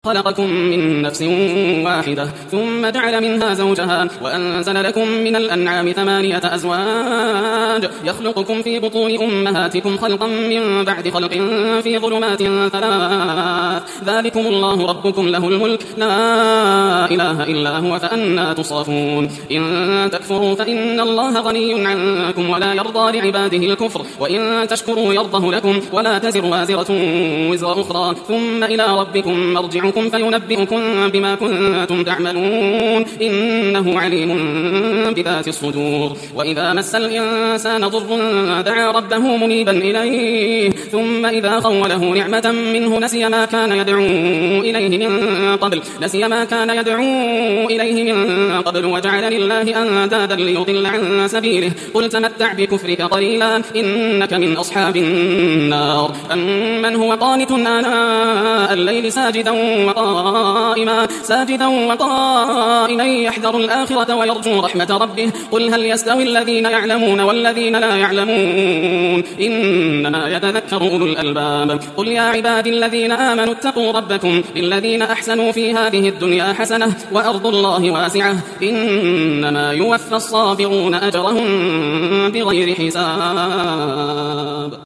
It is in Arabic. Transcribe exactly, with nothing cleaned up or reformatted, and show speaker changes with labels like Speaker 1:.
Speaker 1: خلقكم من نفس واحدة ثم جعل منها زوجها وأنزل لكم من الأنعام ثمانية أزواج يخلقكم في بطون أمهاتكم خلقا من بعد خلق في ظلمات ثلاث ذلكم الله ربكم له الملك لا إله إلا هو فأنى تصرفون إن تكفروا فإن الله غني عنكم ولا يرضى لعباده الكفر وإن تشكروا يرضه لكم ولا تزر وازرة وزر أخرى ثم إلى ربكم مرجعكم فينبئكم بما كنتم تعملون إنه عليم بذات الصدور وإذا مس الإنسان ضر دعا ربه منيبا إليه ثم إذا خوله نعمة منه نسي ما كان يدعو إليه من قبل نسي ما كان يدعو إليه من قبل وجعل لله أندادا ليضل عن سبيله قل تمتع بكفرك قليلا إنك من أصحاب النار أمن هو قانت آناء الليل ساجدا وقائما ساجدا وقائما يحذر الآخرة ويرجو رحمة ربه قل هل يستوي الذين يعلمون والذين لا يعلمون إنما يتذكر أولو الألباب قل يا عبادي الذين آمنوا اتقوا ربكم للذين أحسنوا في هذه الدنيا حسنة وأرض الله واسعة إنما يوفى الصابرون أجرهم بغير حساب.